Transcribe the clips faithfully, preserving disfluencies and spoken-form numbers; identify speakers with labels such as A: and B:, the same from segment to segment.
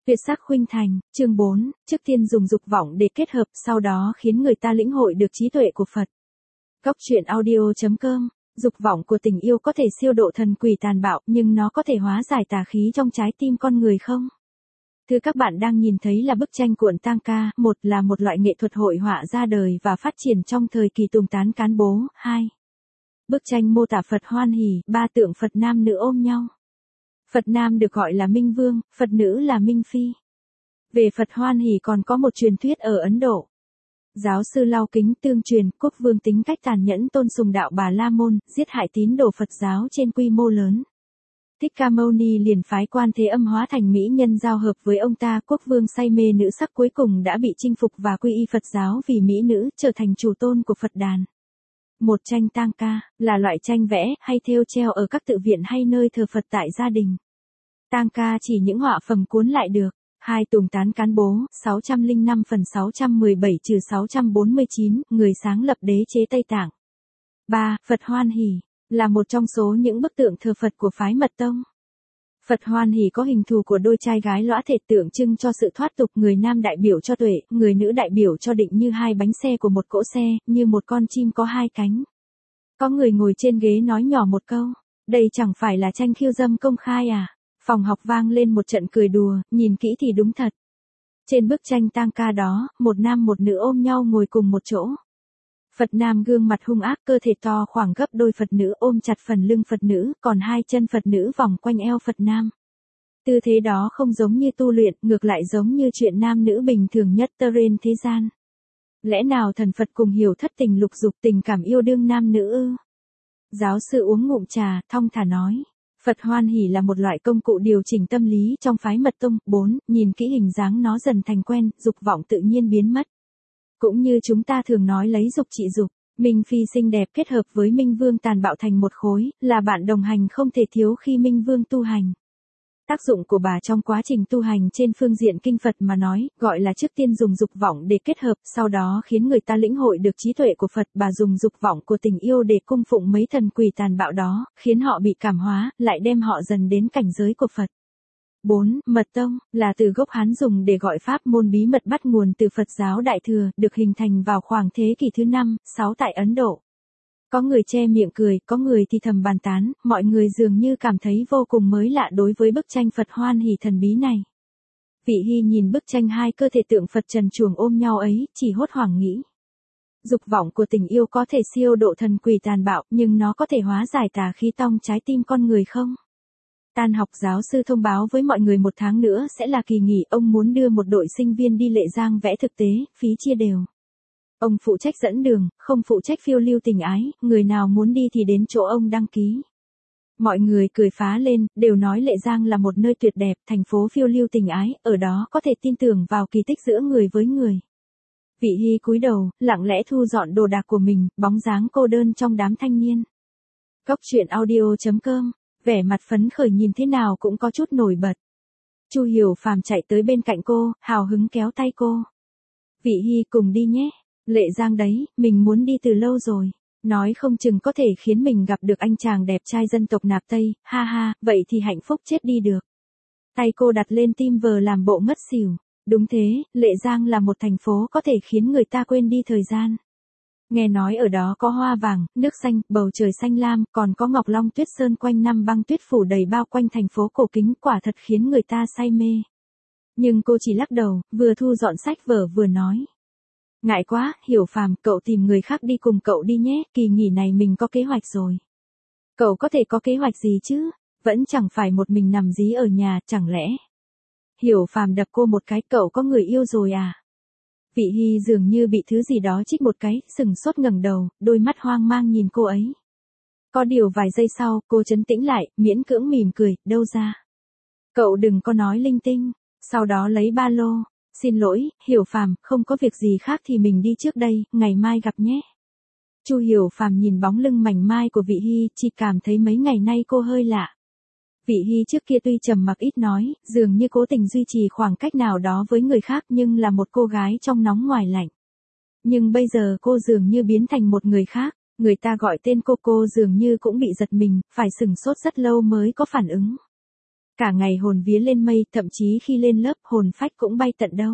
A: Tuyệt sắc khuynh thành, chương bốn, trước tiên dùng dục vọng để kết hợp, sau đó khiến người ta lĩnh hội được trí tuệ của Phật. Góc truyện audio chấm com, dục vọng của tình yêu có thể siêu độ thần quỷ tàn bạo, nhưng nó có thể hóa giải tà khí trong trái tim con người không? Thứ các bạn đang nhìn thấy là bức tranh cuộn tang ca, một là một loại nghệ thuật hội họa ra đời và phát triển trong thời kỳ tùng tán cán bố, hai. Bức tranh mô tả Phật hoan hỷ, ba tượng Phật nam nữ ôm nhau. Phật nam được gọi là Minh Vương, Phật nữ là Minh Phi. Về Phật hoan hỷ còn có một truyền thuyết ở Ấn Độ. Giáo sư Lao Kính tương truyền, quốc vương tính cách tàn nhẫn tôn sùng đạo Bà La Môn, giết hại tín đồ Phật giáo trên quy mô lớn. Thích Ca Mâu Ni liền phái Quan Thế Âm hóa thành mỹ nhân giao hợp với ông ta, quốc vương say mê nữ sắc cuối cùng đã bị chinh phục và quy y Phật giáo vì mỹ nữ trở thành chủ tôn của Phật đàn. Một tranh tang ca, là loại tranh vẽ hay thêu treo ở các tự viện hay nơi thờ Phật tại gia đình. Tang ca chỉ những họa phẩm cuốn lại được. Hai Tùng tán cán bố, sáu trăm lẻ năm phần sáu trăm mười bảy trừ sáu trăm bốn mươi chín, người sáng lập đế chế Tây Tạng. ba. Phật hoan hỷ, là một trong số những bức tượng thờ Phật của phái Mật Tông. Phật hoan hỷ có hình thù của đôi trai gái lõa thể tượng trưng cho sự thoát tục, người nam đại biểu cho tuệ, người nữ đại biểu cho định, như hai bánh xe của một cỗ xe, như một con chim có hai cánh. Có người ngồi trên ghế nói nhỏ một câu, đây chẳng phải là tranh khiêu dâm công khai à? Phòng học vang lên một trận cười đùa, nhìn kỹ thì đúng thật. Trên bức tranh tang ca đó, một nam một nữ ôm nhau ngồi cùng một chỗ. Phật nam gương mặt hung ác, cơ thể to khoảng gấp đôi Phật nữ, ôm chặt phần lưng Phật nữ, còn hai chân Phật nữ vòng quanh eo Phật nam. Tư thế đó không giống như tu luyện, ngược lại giống như chuyện nam nữ bình thường nhất trên thế gian. Lẽ nào thần Phật cùng hiểu thất tình lục dục, tình cảm yêu đương nam nữ ư? Giáo sư uống ngụm trà, thong thả nói. Phật hoan hỷ là một loại công cụ điều chỉnh tâm lý trong phái Mật Tông. bốn. Nhìn kỹ hình dáng nó dần thành quen, dục vọng tự nhiên biến mất. Cũng như chúng ta thường nói lấy dục trị dục, Minh Phi xinh đẹp kết hợp với Minh Vương tàn bạo thành một khối, là bạn đồng hành không thể thiếu khi Minh Vương tu hành. Tác dụng của bà trong quá trình tu hành trên phương diện kinh Phật mà nói, gọi là trước tiên dùng dục vọng để kết hợp, sau đó khiến người ta lĩnh hội được trí tuệ của Phật. Bà dùng dục vọng của tình yêu để cung phụng mấy thần quỷ tàn bạo đó, khiến họ bị cảm hóa, lại đem họ dần đến cảnh giới của Phật. bốn. Mật Tông, là từ gốc Hán dùng để gọi pháp môn bí mật bắt nguồn từ Phật giáo Đại Thừa, được hình thành vào khoảng thế kỷ thứ năm, sáu tại Ấn Độ. Có người che miệng cười, có người thì thầm bàn tán, mọi người dường như cảm thấy vô cùng mới lạ đối với bức tranh Phật hoan hỷ thần bí này. Vị Hy nhìn bức tranh hai cơ thể tượng Phật trần truồng ôm nhau ấy, chỉ hốt hoảng nghĩ. Dục vọng của tình yêu có thể siêu độ thần quỷ tàn bạo, nhưng nó có thể hóa giải tà khí trong trái tim con người không? Tan học, giáo sư thông báo với mọi người một tháng nữa sẽ là kỳ nghỉ, ông muốn đưa một đội sinh viên đi Lệ Giang vẽ thực tế, phí chia đều. Ông phụ trách dẫn đường, không phụ trách phiêu lưu tình ái, người nào muốn đi thì đến chỗ ông đăng ký. Mọi người cười phá lên, đều nói Lệ Giang là một nơi tuyệt đẹp, thành phố phiêu lưu tình ái, ở đó có thể tin tưởng vào kỳ tích giữa người với người. Vị Hy cúi đầu, lặng lẽ thu dọn đồ đạc của mình, bóng dáng cô đơn trong đám thanh niên. Góc truyện audio chấm com, vẻ mặt phấn khởi nhìn thế nào cũng có chút nổi bật. Chu Hiểu Phàm chạy tới bên cạnh cô, hào hứng kéo tay cô. Vị Hy cùng đi nhé. Lệ Giang đấy, mình muốn đi từ lâu rồi. Nói không chừng có thể khiến mình gặp được anh chàng đẹp trai dân tộc Nạp Tây, ha ha, vậy thì hạnh phúc chết đi được. Tay cô đặt lên tim vờ làm bộ ngất xỉu. Đúng thế, Lệ Giang là một thành phố có thể khiến người ta quên đi thời gian. Nghe nói ở đó có hoa vàng, nước xanh, bầu trời xanh lam, còn có ngọc long tuyết sơn quanh năm băng tuyết phủ đầy bao quanh thành phố cổ kính, quả thật khiến người ta say mê. Nhưng cô chỉ lắc đầu, vừa thu dọn sách vở vừa nói. Ngại quá, Hiểu Phàm, cậu tìm người khác đi cùng cậu đi nhé, kỳ nghỉ này mình có kế hoạch rồi. Cậu có thể có kế hoạch gì chứ, vẫn chẳng phải một mình nằm dí ở nhà, chẳng lẽ. Hiểu Phàm đập cô một cái, cậu có người yêu rồi à? Vị Hy dường như bị thứ gì đó chích một cái, sừng sốt ngẩng đầu, đôi mắt hoang mang nhìn cô ấy. Có điều vài giây sau, cô trấn tĩnh lại, miễn cưỡng mỉm cười, đâu ra. Cậu đừng có nói linh tinh, sau đó lấy ba lô. Xin lỗi, Hiểu Phàm, không có việc gì khác thì mình đi trước đây, ngày mai gặp nhé. Chu Hiểu Phàm nhìn bóng lưng mảnh mai của Vị Hy, chỉ cảm thấy mấy ngày nay cô hơi lạ. Vị Hy trước kia tuy trầm mặc ít nói, dường như cố tình duy trì khoảng cách nào đó với người khác, nhưng là một cô gái trong nóng ngoài lạnh. Nhưng bây giờ cô dường như biến thành một người khác, người ta gọi tên cô cô dường như cũng bị giật mình, phải sửng sốt rất lâu mới có phản ứng. Cả ngày hồn vía lên mây, thậm chí khi lên lớp hồn phách cũng bay tận đâu.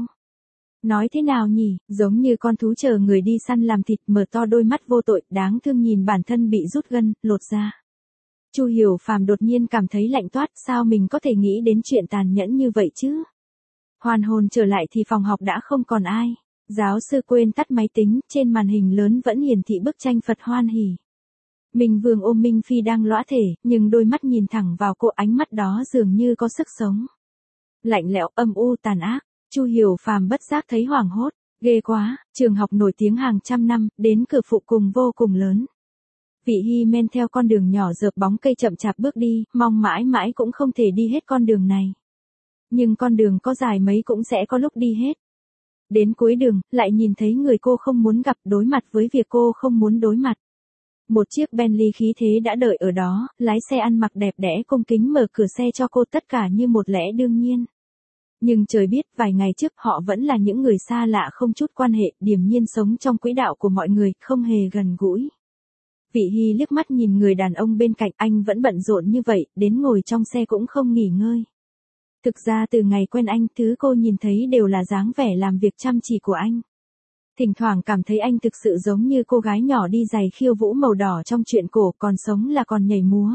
A: Nói thế nào nhỉ, giống như con thú chờ người đi săn làm thịt, mở to đôi mắt vô tội, đáng thương nhìn bản thân bị rút gân, lột da. Chu Hiểu Phàm đột nhiên cảm thấy lạnh toát, sao mình có thể nghĩ đến chuyện tàn nhẫn như vậy chứ? Hoàn hồn trở lại thì phòng học đã không còn ai. Giáo sư quên tắt máy tính, trên màn hình lớn vẫn hiển thị bức tranh Phật hoan hỉ. Minh Vương ôm Minh Phi đang lõa thể, nhưng đôi mắt nhìn thẳng vào cô, ánh mắt đó dường như có sức sống. Lạnh lẽo, âm u, tàn ác. Chu Hiểu Phàm bất giác thấy hoảng hốt, ghê quá, trường học nổi tiếng hàng trăm năm, đến cửa phụ cùng vô cùng lớn. Vị Hy men theo con đường nhỏ dợp bóng cây chậm chạp bước đi, mong mãi mãi cũng không thể đi hết con đường này. Nhưng con đường có dài mấy cũng sẽ có lúc đi hết. Đến cuối đường, lại nhìn thấy người cô không muốn gặp, đối mặt với việc cô không muốn đối mặt. Một chiếc Bentley khí thế đã đợi ở đó, lái xe ăn mặc đẹp đẽ cung kính mở cửa xe cho cô, tất cả như một lẽ đương nhiên. Nhưng trời biết, vài ngày trước họ vẫn là những người xa lạ không chút quan hệ, điềm nhiên sống trong quỹ đạo của mọi người, không hề gần gũi. Vị Hy liếc mắt nhìn người đàn ông bên cạnh, anh vẫn bận rộn như vậy, đến ngồi trong xe cũng không nghỉ ngơi. Thực ra từ ngày quen anh, thứ cô nhìn thấy đều là dáng vẻ làm việc chăm chỉ của anh. Thỉnh thoảng cảm thấy anh thực sự giống như cô gái nhỏ đi giày khiêu vũ màu đỏ trong truyện cổ, còn sống là còn nhảy múa.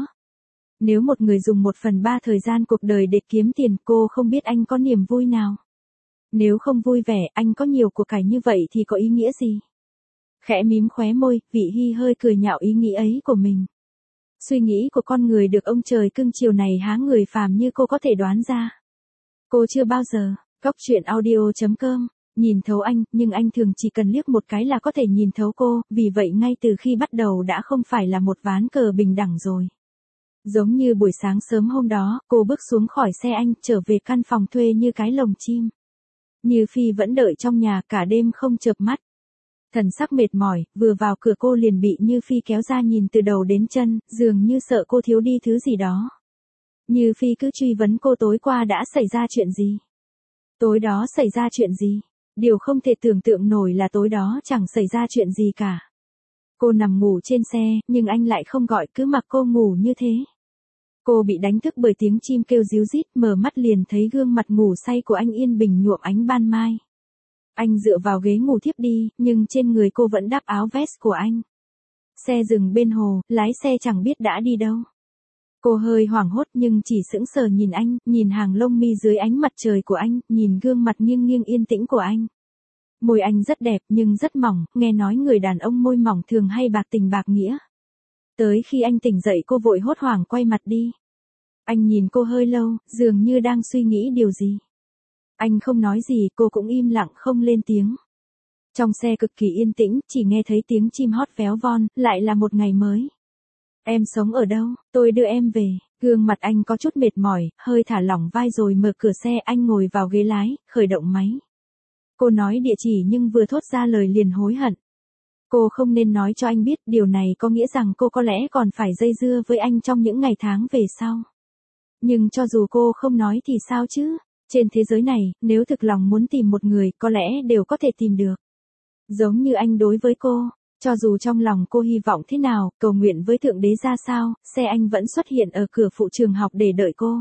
A: Nếu một người dùng một phần ba thời gian cuộc đời để kiếm tiền, cô không biết anh có niềm vui nào. Nếu không vui vẻ, anh có nhiều của cải như vậy thì có ý nghĩa gì? Khẽ mím khóe môi, Vị Hy hơi cười nhạo ý nghĩ ấy của mình. Suy nghĩ của con người được ông trời cưng chiều này há người phàm như cô có thể đoán ra. Cô chưa bao giờ, Góc Chuyện Audio chấm com, nhìn thấu anh, nhưng anh thường chỉ cần liếc một cái là có thể nhìn thấu cô, vì vậy ngay từ khi bắt đầu đã không phải là một ván cờ bình đẳng rồi. Giống như buổi sáng sớm hôm đó, cô bước xuống khỏi xe anh, trở về căn phòng thuê như cái lồng chim. Như Phi vẫn đợi trong nhà, cả đêm không chợp mắt. Thần sắc mệt mỏi, vừa vào cửa cô liền bị Như Phi kéo ra nhìn từ đầu đến chân, dường như sợ cô thiếu đi thứ gì đó. Như Phi cứ truy vấn cô tối qua đã xảy ra chuyện gì. Tối đó xảy ra chuyện gì? Điều không thể tưởng tượng nổi là tối đó chẳng xảy ra chuyện gì cả. Cô nằm ngủ trên xe, nhưng anh lại không gọi, cứ mặc cô ngủ như thế. Cô bị đánh thức bởi tiếng chim kêu ríu rít, mở mắt liền thấy gương mặt ngủ say của anh yên bình nhuộm ánh ban mai. Anh dựa vào ghế ngủ thiếp đi, nhưng trên người cô vẫn đắp áo vest của anh. Xe dừng bên hồ, lái xe chẳng biết đã đi đâu. Cô hơi hoảng hốt nhưng chỉ sững sờ nhìn anh, nhìn hàng lông mi dưới ánh mặt trời của anh, nhìn gương mặt nghiêng nghiêng yên tĩnh của anh. Môi anh rất đẹp nhưng rất mỏng, nghe nói người đàn ông môi mỏng thường hay bạc tình bạc nghĩa. Tới khi anh tỉnh dậy cô vội hốt hoảng quay mặt đi. Anh nhìn cô hơi lâu, dường như đang suy nghĩ điều gì. Anh không nói gì, cô cũng im lặng không lên tiếng. Trong xe cực kỳ yên tĩnh, chỉ nghe thấy tiếng chim hót véo von, lại là một ngày mới. Em sống ở đâu, tôi đưa em về. Gương mặt anh có chút mệt mỏi, hơi thả lỏng vai rồi mở cửa xe, anh ngồi vào ghế lái, khởi động máy. Cô nói địa chỉ nhưng vừa thốt ra lời liền hối hận. Cô không nên nói cho anh biết, điều này có nghĩa rằng cô có lẽ còn phải dây dưa với anh trong những ngày tháng về sau. Nhưng cho dù cô không nói thì sao chứ? Trên thế giới này, nếu thực lòng muốn tìm một người, có lẽ đều có thể tìm được. Giống như anh đối với cô, cho dù trong lòng cô hy vọng thế nào, cầu nguyện với Thượng Đế ra sao, xe anh vẫn xuất hiện ở cửa phụ trường học để đợi cô.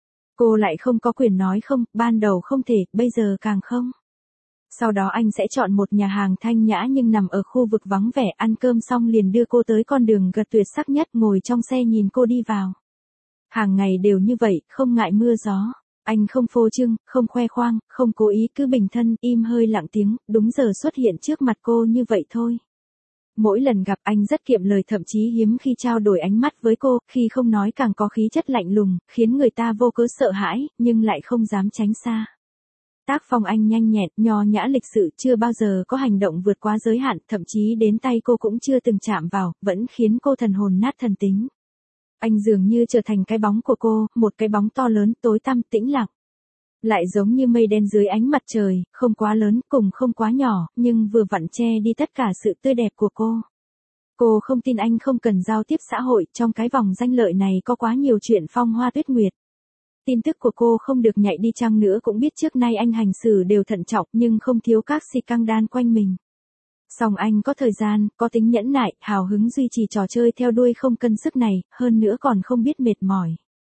A: Cô lại không có quyền nói không, ban đầu không thể, bây giờ càng không. Sau đó anh sẽ chọn một nhà hàng thanh nhã nhưng nằm ở khu vực vắng vẻ, ăn cơm xong liền đưa cô tới con đường gật tuyệt sắc nhất, ngồi trong xe nhìn cô đi vào. Hàng ngày đều như vậy, không ngại mưa gió. Anh không phô trương, không khoe khoang, không cố ý, cứ bình thân, im hơi lặng tiếng, đúng giờ xuất hiện trước mặt cô như vậy thôi. Mỗi lần gặp anh rất kiệm lời, thậm chí hiếm khi trao đổi ánh mắt với cô, khi không nói càng có khí chất lạnh lùng, khiến người ta vô cớ sợ hãi, nhưng lại không dám tránh xa. Tác phong anh nhanh nhẹn, nho nhã lịch sự, chưa bao giờ có hành động vượt quá giới hạn, thậm chí đến tay cô cũng chưa từng chạm vào, vẫn khiến cô thần hồn nát thần tính. Anh dường như trở thành cái bóng của cô, một cái bóng to lớn, tối tăm, tĩnh lặng. Lại giống như mây đen dưới ánh mặt trời, không quá lớn, cùng không quá nhỏ, nhưng vừa vặn che đi tất cả sự tươi đẹp của cô. Cô không tin anh không cần giao tiếp xã hội, trong cái vòng danh lợi này có quá nhiều chuyện phong hoa tuyết nguyệt. Tin tức của cô không được nhạy đi chăng nữa cũng biết trước nay anh hành xử đều thận trọng nhưng không thiếu các si căng đan quanh mình. Song anh có thời gian, có tính nhẫn nại, hào hứng duy trì trò chơi theo đuôi không cân sức này, hơn nữa còn không biết mệt mỏi.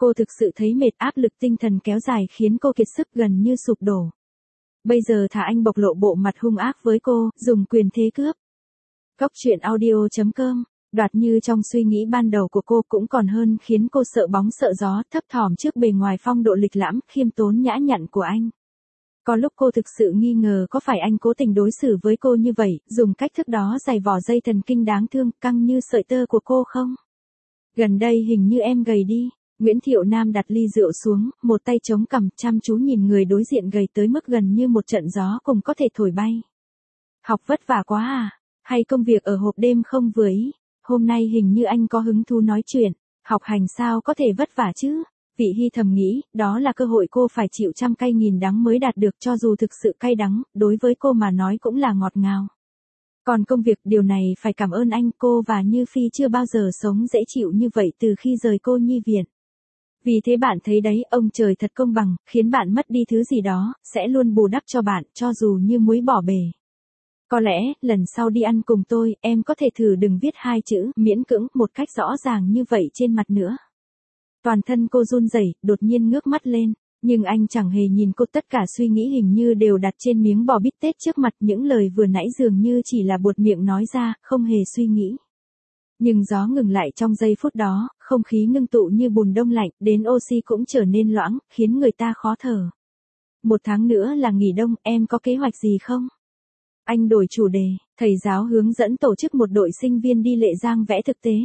A: Cô thực sự thấy mệt, áp lực tinh thần kéo dài khiến cô kiệt sức gần như sụp đổ. Bây giờ thà anh bộc lộ bộ mặt hung ác với cô, dùng quyền thế cướp. Cóc truyện audio chấm com, đoạt như trong suy nghĩ ban đầu của cô cũng còn hơn khiến cô sợ bóng sợ gió, thấp thỏm trước bề ngoài phong độ lịch lãm, khiêm tốn nhã nhặn của anh. Có lúc cô thực sự nghi ngờ có phải anh cố tình đối xử với cô như vậy, dùng cách thức đó giày vò dây thần kinh đáng thương, căng như sợi tơ của cô không? Gần đây hình như em gầy đi. Nguyễn Thiệu Nam đặt ly rượu xuống, một tay chống cằm, chăm chú nhìn người đối diện gầy tới mức gần như một trận gió cùng có thể thổi bay. Học vất vả quá à? Hay công việc ở hộp đêm không vừa ý? Hôm nay hình như anh có hứng thú nói chuyện. Học hành sao có thể vất vả chứ? Vị Hy thầm nghĩ, đó là cơ hội cô phải chịu trăm cay nghìn đắng mới đạt được, cho dù thực sự cay đắng, đối với cô mà nói cũng là ngọt ngào. Còn công việc, điều này phải cảm ơn anh, cô và Như Phi chưa bao giờ sống dễ chịu như vậy từ khi rời cô nhi viện. Vì thế bạn thấy đấy, ông trời thật công bằng, khiến bạn mất đi thứ gì đó, sẽ luôn bù đắp cho bạn, cho dù như muối bỏ bể. Có lẽ, lần sau đi ăn cùng tôi, em có thể thử đừng viết hai chữ, miễn cưỡng, một cách rõ ràng như vậy trên mặt nữa. Toàn thân cô run rẩy, đột nhiên ngước mắt lên, nhưng anh chẳng hề nhìn cô, tất cả suy nghĩ hình như đều đặt trên miếng bò bít tết trước mặt, những lời vừa nãy dường như chỉ là buột miệng nói ra, không hề suy nghĩ. Nhưng gió ngừng lại trong giây phút đó, không khí ngưng tụ như bùn đông lạnh, đến oxy cũng trở nên loãng, khiến người ta khó thở. Một tháng nữa là nghỉ đông, em có kế hoạch gì không? Anh đổi chủ đề, thầy giáo hướng dẫn tổ chức một đội sinh viên đi Lệ Giang vẽ thực tế.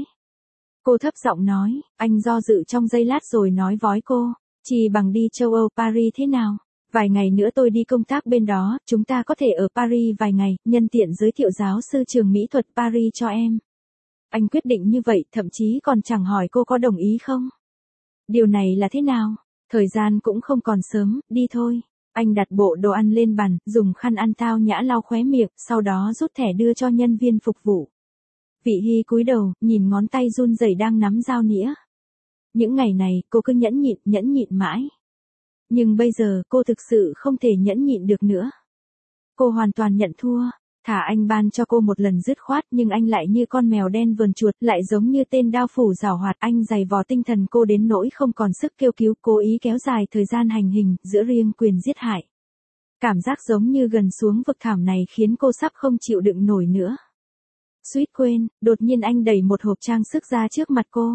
A: Cô thấp giọng nói, anh do dự trong giây lát rồi nói vói cô, chỉ bằng đi châu Âu Paris thế nào? Vài ngày nữa tôi đi công tác bên đó, chúng ta có thể ở Paris vài ngày, nhân tiện giới thiệu giáo sư trường mỹ thuật Paris cho em. Anh quyết định như vậy, thậm chí còn chẳng hỏi cô có đồng ý không. Điều này là thế nào? Thời gian cũng không còn sớm, đi thôi. Anh đặt bộ đồ ăn lên bàn, dùng khăn ăn tao nhã lau khóe miệng, sau đó rút thẻ đưa cho nhân viên phục vụ. Vị Hy cúi đầu, nhìn ngón tay run rẩy đang nắm dao nĩa. Những ngày này, cô cứ nhẫn nhịn, nhẫn nhịn mãi. Nhưng bây giờ, cô thực sự không thể nhẫn nhịn được nữa. Cô hoàn toàn nhận thua. Thả anh ban cho cô một lần dứt khoát, nhưng anh lại như con mèo đen vờn chuột, lại giống như tên đao phủ giảo hoạt. Anh giày vò tinh thần cô đến nỗi không còn sức kêu cứu, cố ý kéo dài thời gian hành hình, giữa riêng quyền giết hại. Cảm giác giống như gần xuống vực thẳm này khiến cô sắp không chịu đựng nổi nữa. Suýt quên, đột nhiên anh đẩy một hộp trang sức ra trước mặt cô.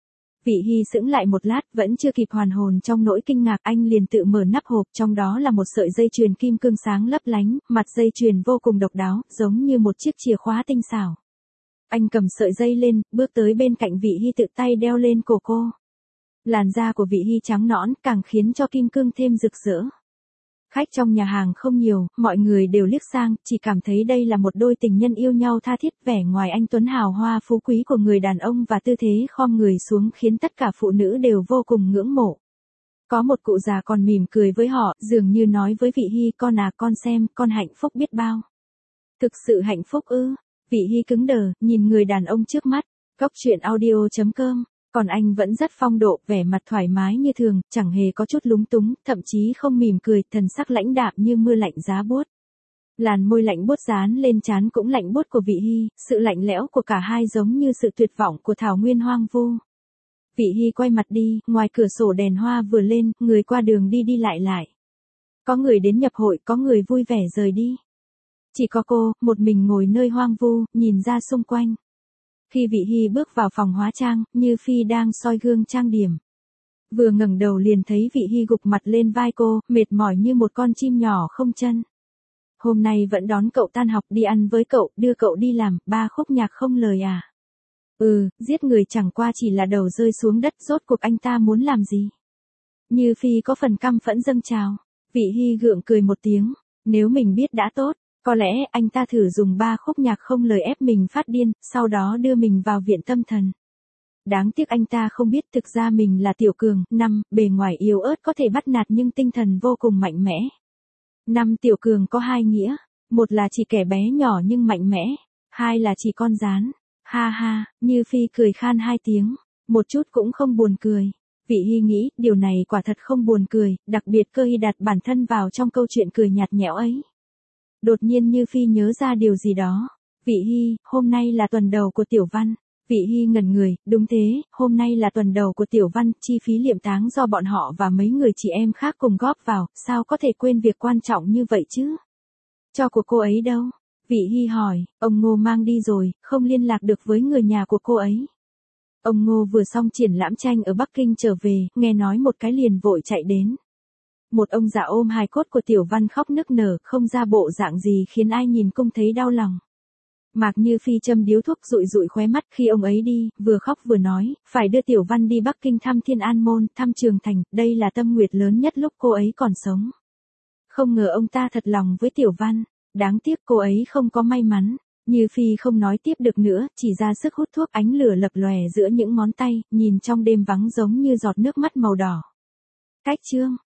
A: Vị Hy sững lại một lát, vẫn chưa kịp hoàn hồn trong nỗi kinh ngạc, anh liền tự mở nắp hộp, trong đó là một sợi dây chuyền kim cương sáng lấp lánh, mặt dây chuyền vô cùng độc đáo, giống như một chiếc chìa khóa tinh xảo. Anh cầm sợi dây lên, bước tới bên cạnh Vị Hy tự tay đeo lên cổ cô. Làn da của Vị Hy trắng nõn, càng khiến cho kim cương thêm rực rỡ. Khách trong nhà hàng không nhiều, mọi người đều liếc sang, chỉ cảm thấy đây là một đôi tình nhân yêu nhau tha thiết, vẻ ngoài anh tuấn hào hoa phú quý của người đàn ông và tư thế khom người xuống khiến tất cả phụ nữ đều vô cùng ngưỡng mộ. Có một cụ già còn mỉm cười với họ, dường như nói với Vị Hy, con à, con xem, con hạnh phúc biết bao. Thực sự hạnh phúc ư? Vị Hy cứng đờ, nhìn người đàn ông trước mắt. Cóc truyện audio chấm com. Còn anh vẫn rất phong độ, vẻ mặt thoải mái như thường, chẳng hề có chút lúng túng, thậm chí không mỉm cười, thần sắc lãnh đạm như mưa lạnh giá buốt. Làn môi lạnh buốt dán lên trán cũng lạnh buốt của Vị Hy, sự lạnh lẽo của cả hai giống như sự tuyệt vọng của thảo nguyên hoang vu. Vị Hy quay mặt đi, ngoài cửa sổ đèn hoa vừa lên, người qua đường đi đi lại lại. Có người đến nhập hội, có người vui vẻ rời đi. Chỉ có cô, một mình ngồi nơi hoang vu, nhìn ra xung quanh. Khi Vị Hy bước vào phòng hóa trang, Như Phi đang soi gương trang điểm. Vừa ngẩng đầu liền thấy Vị Hy gục mặt lên vai cô, mệt mỏi như một con chim nhỏ không chân. Hôm nay vẫn đón cậu tan học, đi ăn với cậu, đưa cậu đi làm, ba khúc nhạc không lời à? Ừ, giết người chẳng qua chỉ là đầu rơi xuống đất, rốt cuộc anh ta muốn làm gì? Như Phi có phần căm phẫn dâng trào. Vị Hy gượng cười một tiếng, nếu mình biết đã tốt. Có lẽ anh ta thử dùng ba khúc nhạc không lời ép mình phát điên, sau đó đưa mình vào viện tâm thần. Đáng tiếc anh ta không biết thực ra mình là Tiểu Cường. Năm, bề ngoài yếu ớt có thể bắt nạt nhưng tinh thần vô cùng mạnh mẽ. Năm, Tiểu Cường có hai nghĩa. Một là chỉ kẻ bé nhỏ nhưng mạnh mẽ. Hai là chỉ con rán. Ha ha, Như Phi cười khan hai tiếng. Một chút cũng không buồn cười. Vị Hy nghĩ, điều này quả thật không buồn cười, đặc biệt cơ hy đặt bản thân vào trong câu chuyện cười nhạt nhẽo ấy. Đột nhiên Như Phi nhớ ra điều gì đó. Vị Hy, hôm nay là tuần đầu của tiểu văn. Vị Hy ngẩn người, đúng thế, hôm nay là tuần đầu của Tiểu Văn, chi phí liệm táng do bọn họ và mấy người chị em khác cùng góp vào, sao có thể quên việc quan trọng như vậy chứ? Cho của cô ấy đâu? Vị Hy hỏi, ông Ngô mang đi rồi, không liên lạc được với người nhà của cô ấy. Ông Ngô vừa xong triển lãm tranh ở Bắc Kinh trở về, nghe nói một cái liền vội chạy đến. Một ông già ôm hài cốt của Tiểu Văn khóc nức nở, không ra bộ dạng gì khiến ai nhìn cũng thấy đau lòng. Mạc Như Phi châm điếu thuốc rụi rụi khóe mắt khi ông ấy đi, vừa khóc vừa nói, phải đưa Tiểu Văn đi Bắc Kinh thăm Thiên An Môn, thăm Trường Thành, đây là tâm nguyện lớn nhất lúc cô ấy còn sống. Không ngờ ông ta thật lòng với Tiểu Văn, đáng tiếc cô ấy không có may mắn. Như Phi không nói tiếp được nữa, chỉ ra sức hút thuốc, ánh lửa lập lòe giữa những ngón tay, nhìn trong đêm vắng giống như giọt nước mắt màu đỏ. Cách chương